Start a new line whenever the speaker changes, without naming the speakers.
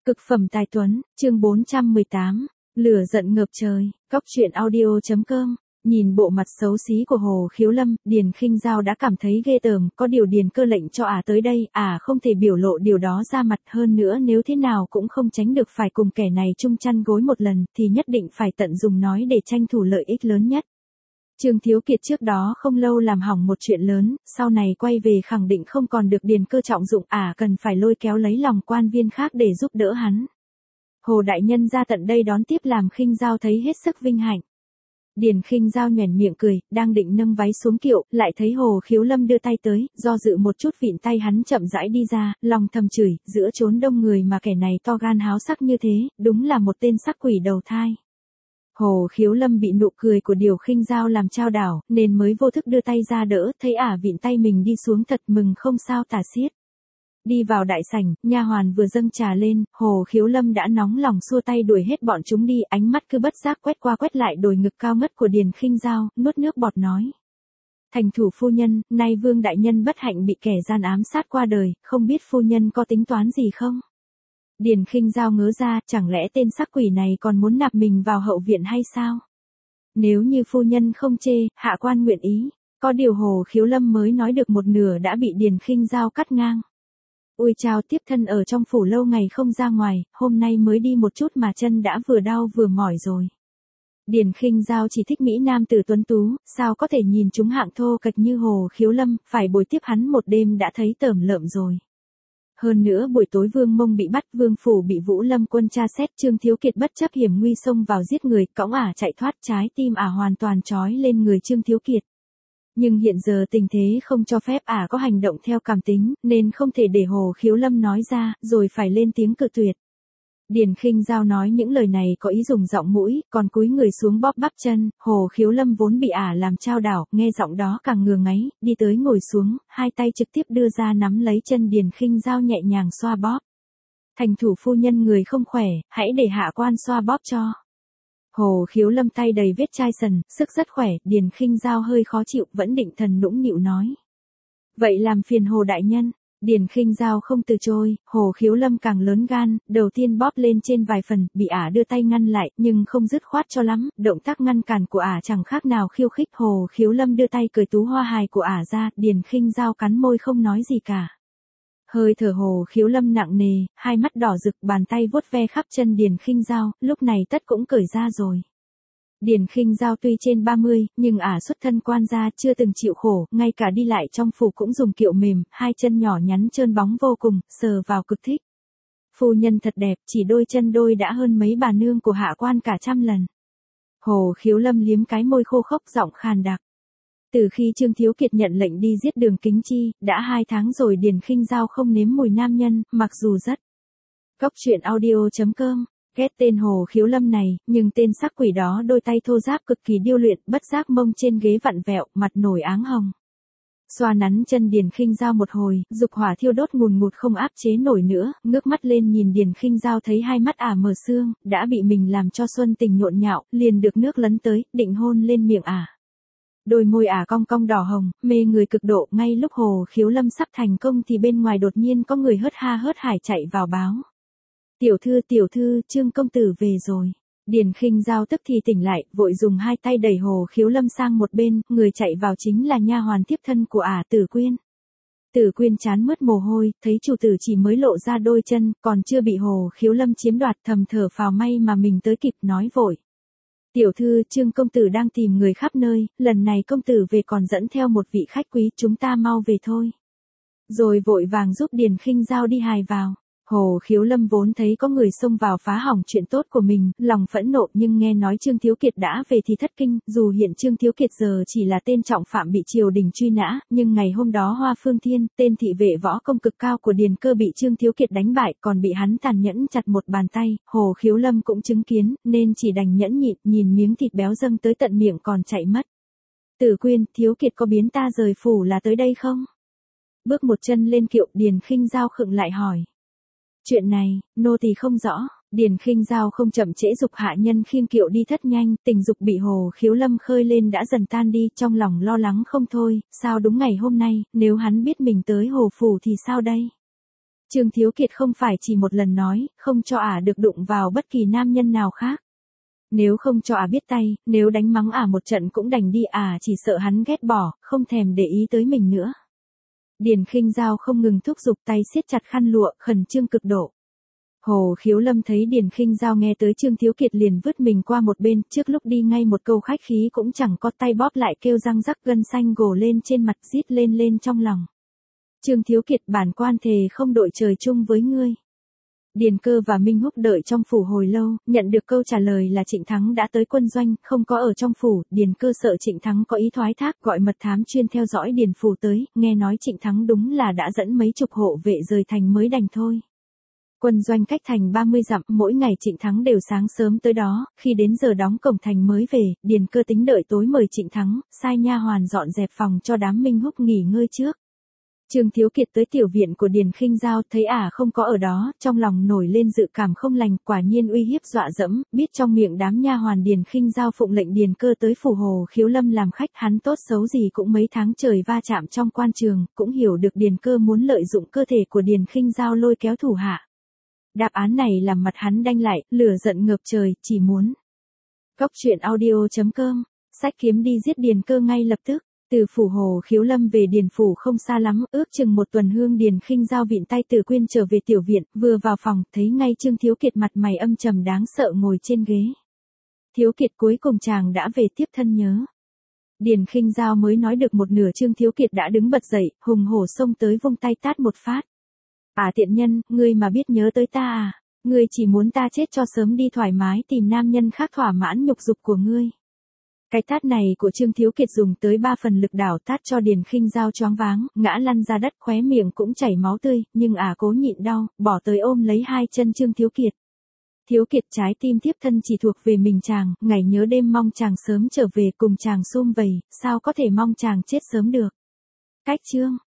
Cực phẩm tài tuấn, chương 418, lửa giận ngập trời, Cóc truyện audio.com. Nhìn bộ mặt xấu xí của Hồ Khiếu Lâm, Điền Khinh Giao đã cảm thấy ghê tởm, có điều Điền Cơ lệnh cho tới đây, không thể biểu lộ điều đó ra mặt, hơn nữa nếu thế nào cũng không tránh được phải cùng kẻ này chung chăn gối một lần, thì nhất định phải tận dụng nói để tranh thủ lợi ích lớn nhất. Trương Thiếu Kiệt trước đó không lâu làm hỏng một chuyện lớn, sau này quay về khẳng định không còn được Điền Cơ trọng dụng, cần phải lôi kéo lấy lòng quan viên khác để giúp đỡ hắn. Hồ đại nhân ra tận đây đón tiếp làm Khinh Giao thấy hết sức vinh hạnh. Điền Khinh Giao nhoẻn miệng cười, đang định nâng váy xuống kiệu, lại thấy Hồ Khiếu Lâm đưa tay tới, do dự một chút vịn tay hắn chậm rãi đi ra, lòng thầm chửi, giữa chốn đông người mà kẻ này to gan háo sắc như thế, đúng là một tên sắc quỷ đầu thai. Hồ Khiếu Lâm bị nụ cười của Điền Khinh Giao làm chao đảo, nên mới vô thức đưa tay ra đỡ, thấy vịn tay mình đi xuống thật mừng không sao tả xiết. Đi vào đại sảnh, nha hoàn vừa dâng trà lên, Hồ Khiếu Lâm đã nóng lòng xua tay đuổi hết bọn chúng đi, ánh mắt cứ bất giác quét qua quét lại đồi ngực cao ngất của Điền Khinh Giao, nuốt nước bọt nói: "Thành thủ phu nhân, nay Vương đại nhân bất hạnh bị kẻ gian ám sát qua đời, không biết phu nhân có tính toán gì không?" Điền Khinh Giao ngớ ra, chẳng lẽ tên sắc quỷ này còn muốn nạp mình vào hậu viện hay sao? Nếu như phu nhân không chê, hạ quan nguyện ý. Có điều Hồ Khiếu Lâm mới nói được một nửa đã bị Điền Khinh Giao cắt ngang. Ôi chao, tiếp thân ở trong phủ lâu ngày không ra ngoài, hôm nay mới đi một chút mà chân đã vừa đau vừa mỏi rồi. Điền Khinh Giao chỉ thích mỹ nam tử tuấn tú, sao có thể nhìn chúng hạng thô kệch như Hồ Khiếu Lâm, phải bồi tiếp hắn một đêm đã thấy tởm lợm rồi. Hơn nữa buổi tối Vương Mông bị bắt, Vương phủ bị Vũ Lâm quân tra xét, Trương Thiếu Kiệt bất chấp hiểm nguy xông vào giết người, cõng chạy thoát, trái tim hoàn toàn trói lên người Trương Thiếu Kiệt. Nhưng hiện giờ tình thế không cho phép có hành động theo cảm tính, nên không thể để Hồ Khiếu Lâm nói ra, rồi phải lên tiếng cự tuyệt. Điền Khinh Giao nói những lời này có ý dùng giọng mũi, còn cúi người xuống bóp bắp chân, Hồ Khiếu Lâm vốn bị làm chao đảo, nghe giọng đó càng ngừa ngáy, đi tới ngồi xuống, hai tay trực tiếp đưa ra nắm lấy chân Điền Khinh Giao nhẹ nhàng xoa bóp. "Thành thủ phu nhân người không khỏe, hãy để hạ quan xoa bóp cho." Hồ Khiếu Lâm tay đầy vết chai sần, sức rất khỏe, Điền Khinh Giao hơi khó chịu, vẫn định thần nũng nịu nói: "Vậy làm phiền Hồ đại nhân." Điền Khinh Giao không từ chối, Hồ Khiếu Lâm càng lớn gan, đầu tiên bóp lên trên vài phần, bị đưa tay ngăn lại, nhưng không dứt khoát cho lắm, động tác ngăn cản của chẳng khác nào khiêu khích. Hồ Khiếu Lâm đưa tay cởi tú hoa hài của ra, Điền Khinh Giao cắn môi không nói gì cả. Hơi thở Hồ Khiếu Lâm nặng nề, hai mắt đỏ rực, bàn tay vuốt ve khắp chân Điền Khinh Giao, lúc này tất cũng cởi ra rồi. Điền Khinh Giao tuy trên 30, nhưng xuất thân quan gia, chưa từng chịu khổ, ngay cả đi lại trong phủ cũng dùng kiệu mềm, hai chân nhỏ nhắn trơn bóng vô cùng, sờ vào cực thích. "Phu nhân thật đẹp, chỉ đôi chân đôi đã hơn mấy bà nương của hạ quan cả trăm lần." Hồ Khiếu Lâm liếm cái môi khô khốc, giọng khàn đặc. Từ khi Trương Thiếu Kiệt nhận lệnh đi giết Đường Kính Chi, đã 2 tháng rồi Điền Khinh Giao không nếm mùi nam nhân, mặc dù rất. Cóc truyện audio.com. Ghét tên Hồ Khiếu Lâm này, nhưng tên sắc quỷ đó đôi tay thô ráp cực kỳ điêu luyện, bất giác mông trên ghế vặn vẹo, mặt nổi áng hồng. Xoa nắn chân Điền Khinh Giao một hồi, dục hỏa thiêu đốt ngùn ngụt không áp chế nổi nữa, ngước mắt lên nhìn Điền Khinh Giao thấy hai mắt mở sương, đã bị mình làm cho xuân tình nhộn nhạo, liền được nước lấn tới, định hôn lên miệng Đôi môi cong cong đỏ hồng, mê người cực độ, ngay lúc Hồ Khiếu Lâm sắp thành công thì bên ngoài đột nhiên có người hớt ha hớt hải chạy vào báo: tiểu thư, Trương công tử về rồi." Điền Khinh Giao tức thì tỉnh lại, vội dùng hai tay đẩy Hồ Khiếu Lâm sang một bên, người chạy vào chính là nha hoàn tiếp thân của Tử Quyên. Tử Quyên trán mướt mồ hôi, thấy chủ tử chỉ mới lộ ra đôi chân, còn chưa bị Hồ Khiếu Lâm chiếm đoạt, thầm thở phào may mà mình tới kịp, nói vội: "Tiểu thư, Trương công tử đang tìm người khắp nơi, lần này công tử về còn dẫn theo một vị khách quý, chúng ta mau về thôi." Rồi vội vàng giúp Điền Khinh Giao đi hài vào. Hồ Khiếu Lâm vốn thấy có người xông vào phá hỏng chuyện tốt của mình, lòng phẫn nộ, nhưng nghe nói Trương Thiếu Kiệt đã về thì thất kinh, dù hiện Trương Thiếu Kiệt giờ chỉ là tên trọng phạm bị triều đình truy nã, nhưng ngày hôm đó Hoa Phương Thiên, tên thị vệ võ công cực cao của Điền Cơ bị Trương Thiếu Kiệt đánh bại, còn bị hắn tàn nhẫn chặt một bàn tay, Hồ Khiếu Lâm cũng chứng kiến, nên chỉ đành nhẫn nhịn, nhìn miếng thịt béo dâng tới tận miệng còn chạy mất. "Tử Quyên, Thiếu Kiệt có biến ta rời phủ là tới đây không?" Bước một chân lên kiệu, Điền Khinh Giao khựng lại hỏi: "Chuyện này, nô tỳ không rõ." Điền Khinh Giao không chậm trễ dục hạ nhân khiêng kiệu đi thất nhanh, tình dục bị Hồ Khiếu Lâm khơi lên đã dần tan đi, trong lòng lo lắng không thôi, sao đúng ngày hôm nay, nếu hắn biết mình tới Hồ phủ thì sao đây? Trương Thiếu Kiệt không phải chỉ một lần nói, không cho ả được đụng vào bất kỳ nam nhân nào khác. Nếu không cho ả biết tay, nếu đánh mắng ả một trận cũng đành đi, ả chỉ sợ hắn ghét bỏ, không thèm để ý tới mình nữa. Điền Khinh Dao không ngừng thúc giục, tay siết chặt khăn lụa, khẩn trương cực độ. Hồ Khiếu Lâm thấy Điền Khinh Dao nghe tới Trương Thiếu Kiệt liền vứt mình qua một bên, trước lúc đi ngay một câu khách khí cũng chẳng có, tay bóp lại kêu răng rắc, gân xanh gồ lên trên mặt, rít lên trong lòng. Trương Thiếu Kiệt, bản quan thề không đội trời chung với ngươi. Điền Cơ và Minh Húc đợi trong phủ hồi lâu, nhận được câu trả lời là Trịnh Thắng đã tới quân doanh, không có ở trong phủ. Điền Cơ sợ Trịnh Thắng có ý thoái thác, gọi mật thám chuyên theo dõi Điền phủ tới, nghe nói Trịnh Thắng đúng là đã dẫn mấy chục hộ vệ rời thành mới đành thôi. Quân doanh cách thành 30 dặm, mỗi ngày Trịnh Thắng đều sáng sớm tới đó, khi đến giờ đóng cổng thành mới về, Điền Cơ tính đợi tối mời Trịnh Thắng, sai nha hoàn dọn dẹp phòng cho đám Minh Húc nghỉ ngơi trước. Trương Thiếu Kiệt tới tiểu viện của Điền Khinh Dao, thấy ả không có ở đó, trong lòng nổi lên dự cảm không lành, quả nhiên uy hiếp dọa dẫm, biết trong miệng đám nha hoàn Điền Khinh Dao phụng lệnh Điền Cơ tới phủ Hồ Khiếu Lâm làm khách, hắn tốt xấu gì cũng mấy tháng trời va chạm trong quan trường, cũng hiểu được Điền Cơ muốn lợi dụng cơ thể của Điền Khinh Dao lôi kéo thủ hạ. Đáp án này làm mặt hắn đanh lại, lửa giận ngập trời, chỉ muốn. Cóc truyện audio.com, sách kiếm đi giết Điền Cơ ngay lập tức. Từ phủ Hồ Khiếu Lâm về Điền phủ không xa lắm, ước chừng một tuần hương. Điền Khinh Dao vịn tay Từ Quyên trở về tiểu viện, vừa vào phòng, thấy ngay Trương Thiếu Kiệt mặt mày âm trầm đáng sợ ngồi trên ghế. Thiếu Kiệt, cuối cùng chàng đã về, tiếp thân nhớ. Điền Khinh Dao mới nói được một nửa, Trương Thiếu Kiệt đã đứng bật dậy, hùng hổ xông tới vung tay tát một phát. Tiện nhân, ngươi mà biết nhớ tới ta à? Ngươi chỉ muốn ta chết cho sớm đi thoải mái tìm nam nhân khác thỏa mãn nhục dục của ngươi. Cái tát này của Trương Thiếu Kiệt dùng tới 3 phần lực đảo tát cho Điền Khinh Dao choáng váng, ngã lăn ra đất, khóe miệng cũng chảy máu tươi, nhưng cố nhịn đau, bỏ tới ôm lấy hai chân Trương Thiếu Kiệt. Thiếu Kiệt, trái tim thiếp thân chỉ thuộc về mình chàng, ngày nhớ đêm mong chàng sớm trở về cùng chàng sum vầy, sao có thể mong chàng chết sớm được. Cách chương